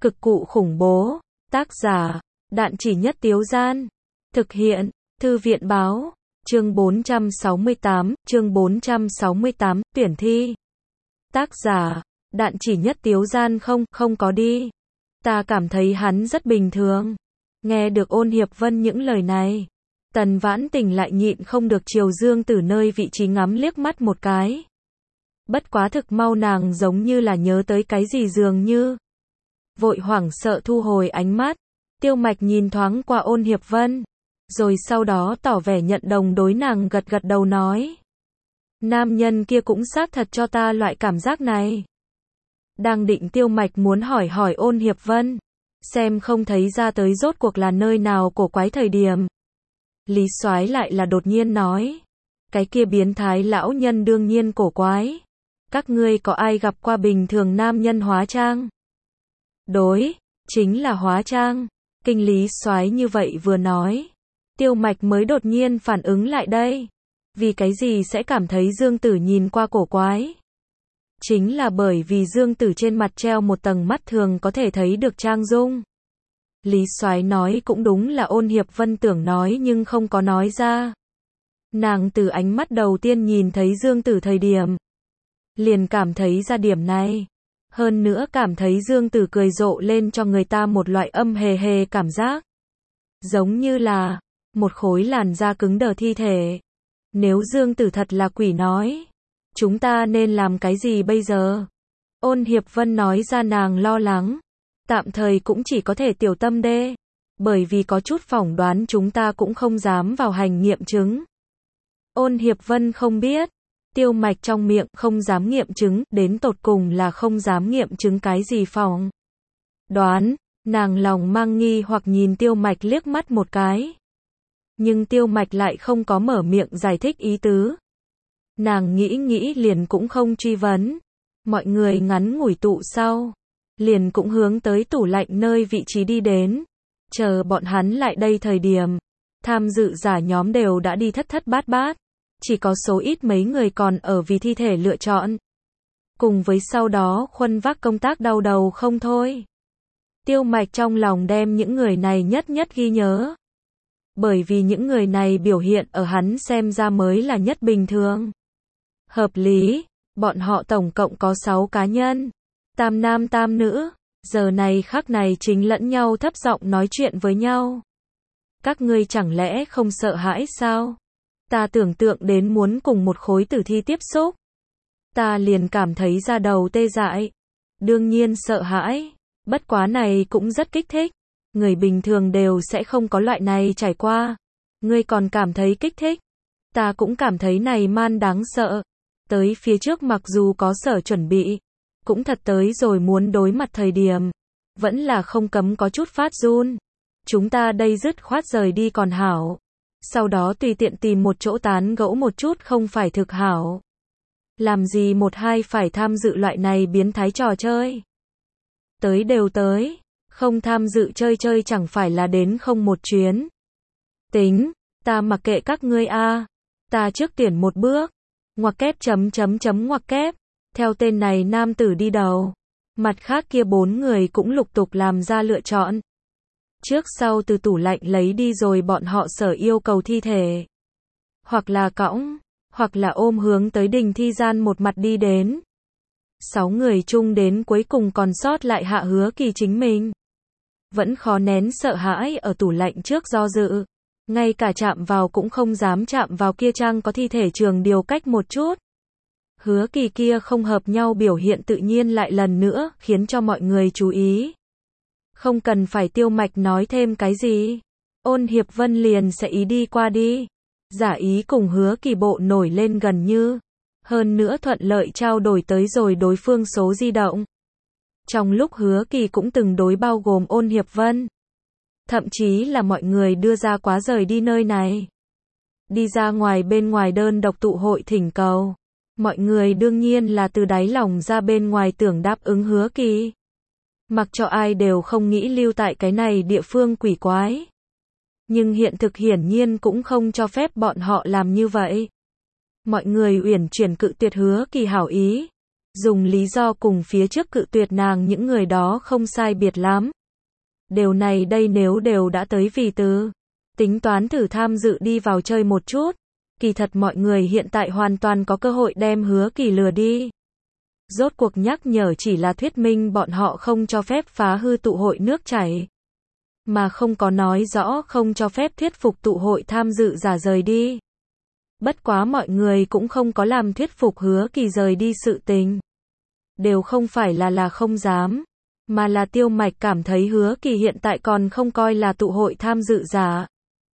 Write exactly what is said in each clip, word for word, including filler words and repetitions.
Cực cụ khủng bố. Tác giả, Đạn Chỉ Nhất Tiếu Gian. Thực hiện, Thư viện báo. Chương bốn trăm sáu mươi tám, chương bốn trăm sáu mươi tám, tuyển thi. Tác giả, Đạn Chỉ Nhất Tiếu Gian. Không, không có đi. Ta cảm thấy hắn rất bình thường. Nghe được Ôn Hiệp Vân những lời này, Tần Vãn Tình lại nhịn không được chiều Dương Tử nơi vị trí ngắm liếc mắt một cái. Bất quá thực mau nàng giống như là nhớ tới cái gì dường như. Vội hoảng sợ thu hồi ánh mắt. Tiêu Mạch nhìn thoáng qua Ôn Hiệp Vân, rồi sau đó tỏ vẻ nhận đồng đối nàng gật gật đầu nói. Nam nhân kia cũng xác thật cho ta loại cảm giác này. Đang định Tiêu Mạch muốn hỏi hỏi Ôn Hiệp Vân, xem không thấy ra tới rốt cuộc là nơi nào cổ quái thời điểm. Lý Soái lại là đột nhiên nói. Cái kia biến thái lão nhân đương nhiên cổ quái. Các ngươi có ai gặp qua bình thường nam nhân hóa trang? Đối, chính là hóa trang. Kinh Lý Soái như vậy vừa nói, Tiêu Mạch mới đột nhiên phản ứng lại đây. Vì cái gì sẽ cảm thấy Dương Tử nhìn qua cổ quái? Chính là bởi vì Dương Tử trên mặt treo một tầng mắt thường có thể thấy được trang dung. Lý Soái nói cũng đúng là Ôn Hiệp Vân tưởng nói nhưng không có nói ra. Nàng từ ánh mắt đầu tiên nhìn thấy Dương Tử thời điểm, liền cảm thấy ra điểm này. Hơn nữa cảm thấy Dương Tử cười rộ lên cho người ta một loại âm hề hề cảm giác. Giống như là một khối làn da cứng đờ thi thể. Nếu Dương Tử thật là quỷ nói, chúng ta nên làm cái gì bây giờ? Ôn Hiệp Vân nói ra nàng lo lắng. Tạm thời cũng chỉ có thể tiểu tâm đê. Bởi vì có chút phỏng đoán chúng ta cũng không dám vào hành nghiệm chứng. Ôn Hiệp Vân không biết. Tiêu Mạch trong miệng không dám nghiệm chứng, đến tột cùng là không dám nghiệm chứng cái gì phỏng đoán. Nàng lòng mang nghi hoặc nhìn Tiêu Mạch liếc mắt một cái. Nhưng Tiêu Mạch lại không có mở miệng giải thích ý tứ. Nàng nghĩ nghĩ liền cũng không truy vấn. Mọi người ngắn ngủi tụ sau, liền cũng hướng tới tủ lạnh nơi vị trí đi đến. Chờ bọn hắn lại đây thời điểm, tham dự giả nhóm đều đã đi thất thất bát bát. Chỉ có số ít mấy người còn ở vì thi thể lựa chọn. Cùng với sau đó khuân vác công tác đau đầu không thôi. Tiêu Mạch trong lòng đem những người này nhất nhất ghi nhớ. Bởi vì những người này biểu hiện ở hắn xem ra mới là nhất bình thường. Hợp lý, bọn họ tổng cộng có sáu cá nhân. Tam nam tam nữ, giờ này khắc này chính lẫn nhau thấp giọng nói chuyện với nhau. Các ngươi chẳng lẽ không sợ hãi sao? Ta tưởng tượng đến muốn cùng một khối tử thi tiếp xúc. Ta liền cảm thấy da đầu tê dại. Đương nhiên sợ hãi. Bất quá này cũng rất kích thích. Người bình thường đều sẽ không có loại này trải qua. Ngươi còn cảm thấy kích thích. Ta cũng cảm thấy này man đáng sợ. Tới phía trước mặc dù có sở chuẩn bị, cũng thật tới rồi muốn đối mặt thời điểm, vẫn là không cấm có chút phát run. Chúng ta đây dứt khoát rời đi còn hảo. Sau đó tùy tiện tìm một chỗ tán gẫu một chút không phải thực hảo. Làm gì một hai phải tham dự loại này biến thái trò chơi. Tới đều tới, không tham dự chơi chơi chẳng phải là đến không một chuyến. Tính, ta mặc kệ các ngươi a, ta trước tuyển một bước. Ngoặc kép chấm chấm chấm ngoặc kép. Theo tên này nam tử đi đầu. Mặt khác kia bốn người cũng lục tục làm ra lựa chọn. Trước sau từ tủ lạnh lấy đi rồi bọn họ sở yêu cầu thi thể. Hoặc là cõng, hoặc là ôm hướng tới đình thi gian một mặt đi đến. Sáu người chung đến cuối cùng còn sót lại Hạ Hứa Kỳ chính mình. Vẫn khó nén sợ hãi ở tủ lạnh trước do dự. Ngay cả chạm vào cũng không dám chạm vào kia trang có thi thể trường điều cách một chút. Hứa Kỳ kia không hợp nhau biểu hiện tự nhiên lại lần nữa khiến cho mọi người chú ý. Không cần phải Tiêu Mạch nói thêm cái gì. Ôn Hiệp Vân liền sẽ ý đi qua đi. Giả ý cùng Hứa Kỳ bộ nổi lên gần như. Hơn nữa thuận lợi trao đổi tới rồi đối phương số di động. Trong lúc Hứa Kỳ cũng từng đối bao gồm Ôn Hiệp Vân. Thậm chí là mọi người đưa ra quá rời đi nơi này. Đi ra ngoài bên ngoài đơn độc tụ hội thỉnh cầu. Mọi người đương nhiên là từ đáy lòng ra bên ngoài tưởng đáp ứng Hứa Kỳ. Mặc cho ai đều không nghĩ lưu tại cái này địa phương quỷ quái. Nhưng hiện thực hiển nhiên cũng không cho phép bọn họ làm như vậy. Mọi người uyển chuyển cự tuyệt Hứa Kỳ hảo ý. dùng lý do cùng phía trước cự tuyệt nàng những người đó không sai biệt lắm. Điều này đây nếu đều đã tới vì từ, tính toán thử tham dự đi vào chơi một chút, kỳ thật mọi người hiện tại hoàn toàn có cơ hội đem Hứa Kỳ lừa đi. Rốt cuộc nhắc nhở chỉ là thuyết minh bọn họ không cho phép phá hư tụ hội nước chảy, mà không có nói rõ không cho phép thuyết phục tụ hội tham dự giả rời đi. Bất quá mọi người cũng không có làm thuyết phục Hứa Kỳ rời đi sự tình. Đều không phải là là không dám, mà là Tiêu Mạch cảm thấy Hứa Kỳ hiện tại còn không coi là tụ hội tham dự giả.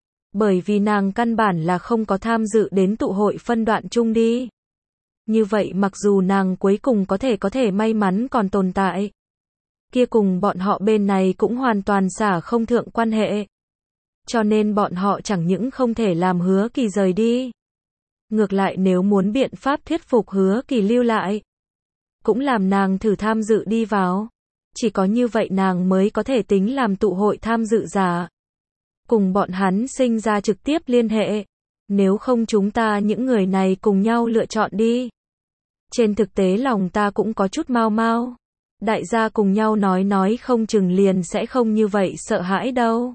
Bởi vì nàng căn bản là không có tham dự đến tụ hội phân đoạn chung đi. Như vậy mặc dù nàng cuối cùng có thể có thể may mắn còn tồn tại, kia cùng bọn họ bên này cũng hoàn toàn xả không thượng quan hệ. Cho nên bọn họ chẳng những không thể làm Hứa Kỳ rời đi, ngược lại nếu muốn biện pháp thuyết phục Hứa Kỳ lưu lại, cũng làm nàng thử tham dự đi vào. Chỉ có như vậy nàng mới có thể tính làm tụ hội tham dự giả, cùng bọn hắn sinh ra trực tiếp liên hệ. Nếu không chúng ta những người này cùng nhau lựa chọn đi. Trên thực tế lòng ta cũng có chút mau mau. Đại gia cùng nhau nói nói không chừng liền sẽ không như vậy sợ hãi đâu.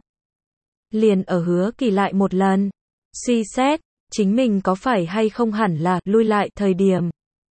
Liền ở Hứa Kỳ lại một lần suy xét, chính mình có phải hay không hẳn là lui lại thời điểm.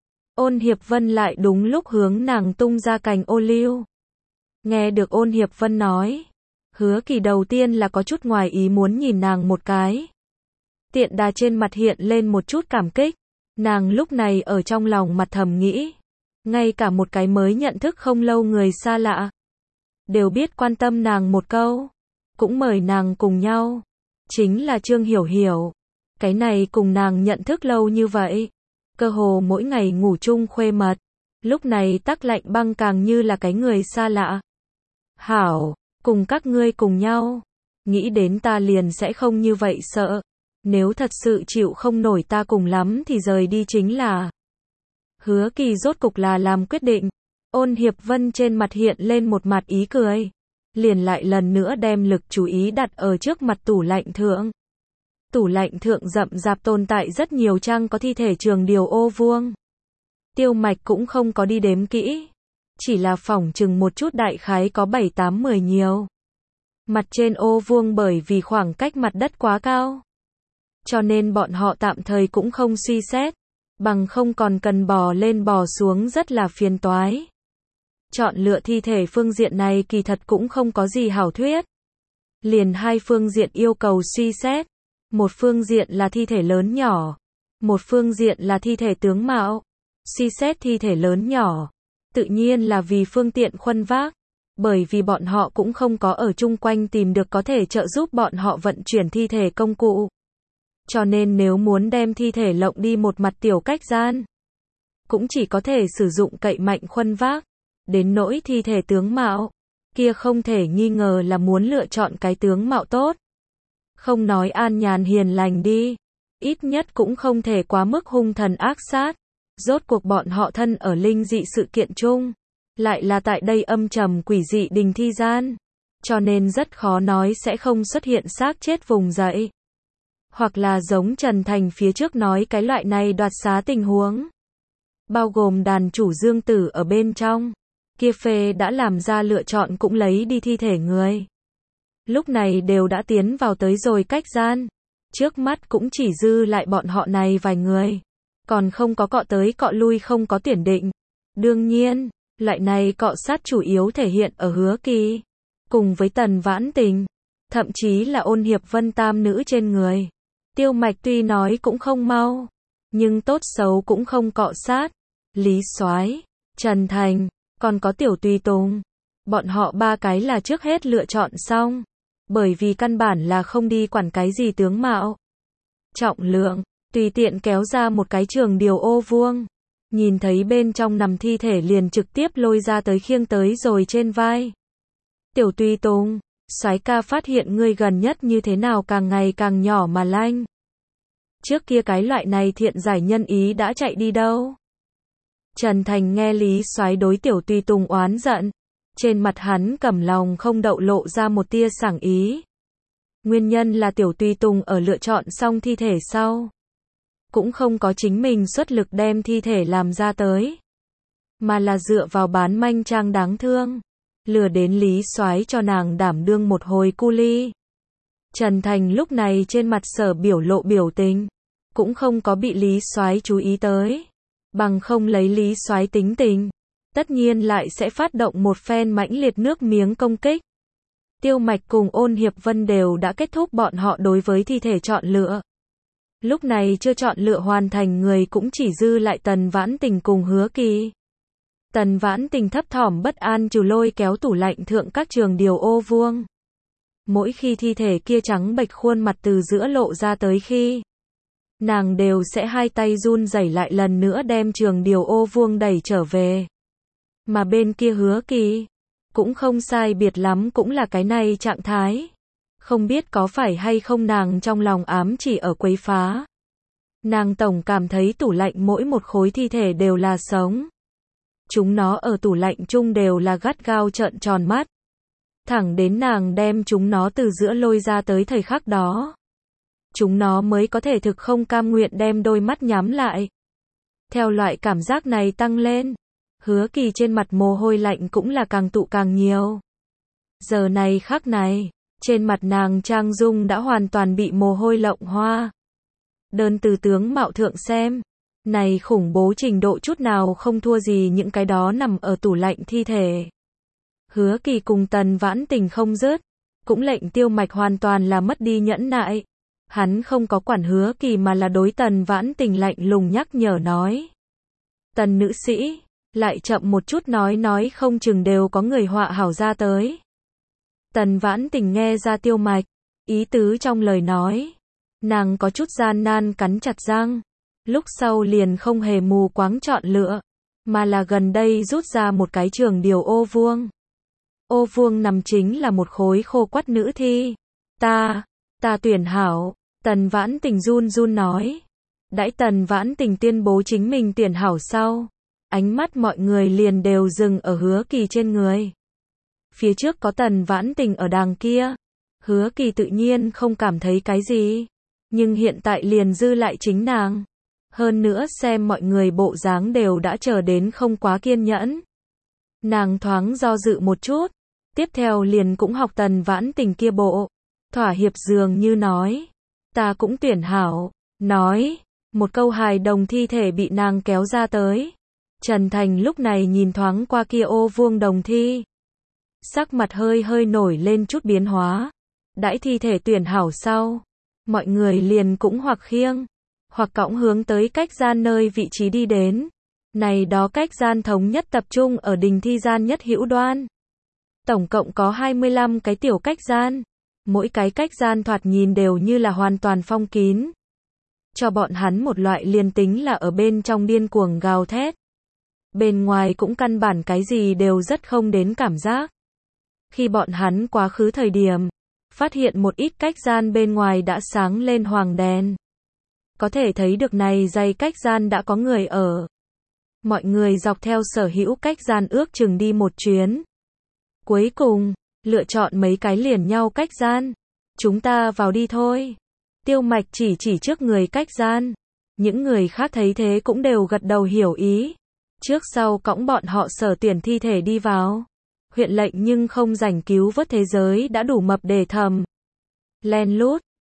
Ôn Hiệp Vân lại đúng lúc hướng nàng tung ra cành ô liu. Nghe được Ôn Hiệp Vân nói, Hứa Kỳ đầu tiên là có chút ngoài ý muốn nhìn nàng một cái. Tiện đà trên mặt hiện lên một chút cảm kích. Nàng lúc này ở trong lòng mặt thầm nghĩ, ngay cả một cái mới nhận thức không lâu người xa lạ, đều biết quan tâm nàng một câu, cũng mời nàng cùng nhau. Chính là Trương Hiểu Hiểu. Cái này cùng nàng nhận thức lâu như vậy, cơ hồ mỗi ngày ngủ chung khuê mật, lúc này tắc lạnh băng càng như là cái người xa lạ. Hảo, cùng các ngươi cùng nhau, nghĩ đến ta liền sẽ không như vậy sợ. Nếu thật sự chịu không nổi ta cùng lắm thì rời đi chính là. Hứa Kỳ rốt cục là làm quyết định. Ôn Hiệp Vân trên mặt hiện lên một mặt ý cười, liền lại lần nữa đem lực chú ý đặt ở trước mặt tủ lạnh thượng. Tủ lạnh thượng rậm rạp tồn tại rất nhiều trang có thi thể trường điều ô vuông. Tiêu Mạch cũng không có đi đếm kỹ, chỉ là phỏng chừng một chút đại khái có bảy tám mười nhiều. Mặt trên ô vuông bởi vì khoảng cách mặt đất quá cao, cho nên bọn họ tạm thời cũng không suy xét, bằng không còn cần bò lên bò xuống rất là phiền toái. Chọn lựa thi thể phương diện này kỳ thật cũng không có gì hảo thuyết. Liền hai phương diện yêu cầu suy xét. Một phương diện là thi thể lớn nhỏ, một phương diện là thi thể tướng mạo. Suy xét thi thể lớn nhỏ, tự nhiên là vì phương tiện khuân vác, bởi vì bọn họ cũng không có ở chung quanh tìm được có thể trợ giúp bọn họ vận chuyển thi thể công cụ. Cho nên nếu muốn đem thi thể lộng đi một mặt tiểu cách gian, cũng chỉ có thể sử dụng cậy mạnh khuân vác. Đến nỗi thi thể tướng mạo, kia không thể nghi ngờ là muốn lựa chọn cái tướng mạo tốt. Không nói an nhàn hiền lành đi, ít nhất cũng không thể quá mức hung thần ác sát. Rốt cuộc bọn họ thân ở linh dị sự kiện chung, lại là tại đây âm trầm quỷ dị đình thi gian, cho nên rất khó nói sẽ không xuất hiện xác chết vùng dậy. Hoặc là giống Trần Thành phía trước nói cái loại này đoạt xá tình huống, bao gồm đàn chủ Dương Tử ở bên trong, kia phê đã làm ra lựa chọn cũng lấy đi thi thể người. Lúc này đều đã tiến vào tới rồi cách gian, trước mắt cũng chỉ dư lại bọn họ này vài người, còn không có cọ tới cọ lui không có tuyển định. Đương nhiên, loại này cọ sát chủ yếu thể hiện ở Hứa Kỳ, cùng với Tần Vãn Tình, thậm chí là Ôn Hiệp Vân tam nữ trên người. Tiêu Mạch tuy nói cũng không mau, nhưng tốt xấu cũng không cọ sát. Lý Soái, Trần Thành, còn có Tiểu Tùy Tùng, bọn họ ba cái là trước hết lựa chọn xong, bởi vì căn bản là không đi quản cái gì tướng mạo, trọng lượng, tùy tiện kéo ra một cái trường điều ô vuông, nhìn thấy bên trong nằm thi thể liền trực tiếp lôi ra tới khiêng tới rồi trên vai. Tiểu Tùy Tùng, soái ca phát hiện ngươi gần nhất như thế nào càng ngày càng nhỏ mà lanh. Trước kia cái loại này thiện giải nhân ý đã chạy đi đâu? Trần Thành nghe Lý Soái đối Tiểu Tùy Tùng oán giận, trên mặt hắn cẩm lòng không đậu lộ ra một tia sảng ý. Nguyên nhân là Tiểu Tùy Tùng ở lựa chọn xong thi thể sau, cũng không có chính mình xuất lực đem thi thể làm ra tới. mà là dựa vào bán manh trang đáng thương, lừa đến Lý Soái cho nàng đảm đương một hồi cu ly. Trần Thành lúc này trên mặt Sở biểu lộ biểu tình, cũng không có bị Lý Soái chú ý tới, bằng không lấy Lý Soái tính tình, tất nhiên lại sẽ phát động một phen mãnh liệt nước miếng công kích. Tiêu Mạch cùng Ôn Hiệp Vân đều đã kết thúc bọn họ đối với thi thể chọn lựa. Lúc này chưa chọn lựa hoàn thành người cũng chỉ dư lại Tần Vãn Tình cùng Hứa Kỳ. Tần Vãn Tình thấp thỏm bất an trù lôi kéo tủ lạnh thượng các trường điều ô vuông. Mỗi khi thi thể kia trắng bệch khuôn mặt từ giữa lộ ra tới khi, nàng đều sẽ hai tay run rẩy lại lần nữa đem trường điều ô vuông đẩy trở về. Mà bên kia Hứa Kỳ, cũng không sai biệt lắm cũng là cái này trạng thái. Không biết có phải hay không nàng trong lòng ám chỉ ở quấy phá. Nàng tổng cảm thấy tủ lạnh mỗi một khối thi thể đều là sống. Chúng nó ở tủ lạnh chung đều là gắt gao trợn tròn mắt. Thẳng đến nàng đem chúng nó từ giữa lôi ra tới thời khắc đó. Chúng nó mới có thể thực không cam nguyện đem đôi mắt nhắm lại. Theo loại cảm giác này tăng lên, Hứa Kỳ trên mặt mồ hôi lạnh cũng là càng tụ càng nhiều. Giờ này khắc này, trên mặt nàng trang dung đã hoàn toàn bị mồ hôi lộng hoa. Đơn từ tướng mạo thượng xem, này khủng bố trình độ chút nào không thua gì những cái đó nằm ở tủ lạnh thi thể. Hứa Kỳ cùng Tần Vãn Tình không dứt, cũng lệnh Tiêu Mạch hoàn toàn là mất đi nhẫn nại. Hắn không có quản Hứa Kỳ mà là đối Tần Vãn Tình lạnh lùng nhắc nhở nói. Tần nữ sĩ, lại chậm một chút nói nói không chừng đều có người họa hảo ra tới. Tần Vãn Tình nghe ra Tiêu Mạch, ý tứ trong lời nói. Nàng có chút gian nan cắn chặt răng. Lúc sau liền không hề mù quáng chọn lựa, mà là gần đây rút ra một cái trường điều ô vuông. Ô vuông nằm chính là một khối khô quắt nữ thi. Ta, ta tuyển hảo, Tần Vãn Tình run run nói. Đãi Tần Vãn Tình tuyên bố chính mình tuyển hảo sau, ánh mắt mọi người liền đều dừng ở Hứa Kỳ trên người. Phía trước có Tần Vãn Tình ở đàng kia, Hứa Kỳ tự nhiên không cảm thấy cái gì, nhưng hiện tại liền dư lại chính nàng. Hơn nữa xem mọi người bộ dáng đều đã chờ đến không quá kiên nhẫn. Nàng thoáng do dự một chút, tiếp theo liền cũng học Tần Vãn Tình kia bộ, thỏa hiệp dường như nói, ta cũng tuyển hảo, nói, một câu hài đồng thi thể bị nàng kéo ra tới. Trần Thành lúc này nhìn thoáng qua kia ô vuông đồng thi, sắc mặt hơi hơi nổi lên chút biến hóa. Đãi thi thể tuyển hảo sau, mọi người liền cũng hoặc khiêng, hoặc cõng hướng tới cách gian nơi vị trí đi đến. Này đó cách gian thống nhất tập trung ở đình thi gian nhất hữu đoan. Tổng cộng có hai mươi lăm cái tiểu cách gian. Mỗi cái cách gian thoạt nhìn đều như là hoàn toàn phong kín. Cho bọn hắn một loại liền tính là ở bên trong điên cuồng gào thét. Bên ngoài cũng căn bản cái gì đều rất không đến cảm giác. Khi bọn hắn quá khứ thời điểm, phát hiện một ít cách gian bên ngoài đã sáng lên hoàng đèn. Có thể thấy được này dày cách gian đã có người ở. Mọi người dọc theo sở hữu cách gian ước chừng đi một chuyến. Cuối cùng, lựa chọn mấy cái liền nhau cách gian. Chúng ta vào đi thôi. Tiêu Mạch chỉ chỉ trước người cách gian. Những người khác thấy thế cũng đều gật đầu hiểu ý. Trước sau cõng bọn họ sở tuyển thi thể đi vào. Huyện lệnh nhưng không rảnh cứu vớt thế giới đã đủ mập để thầm. Len lút,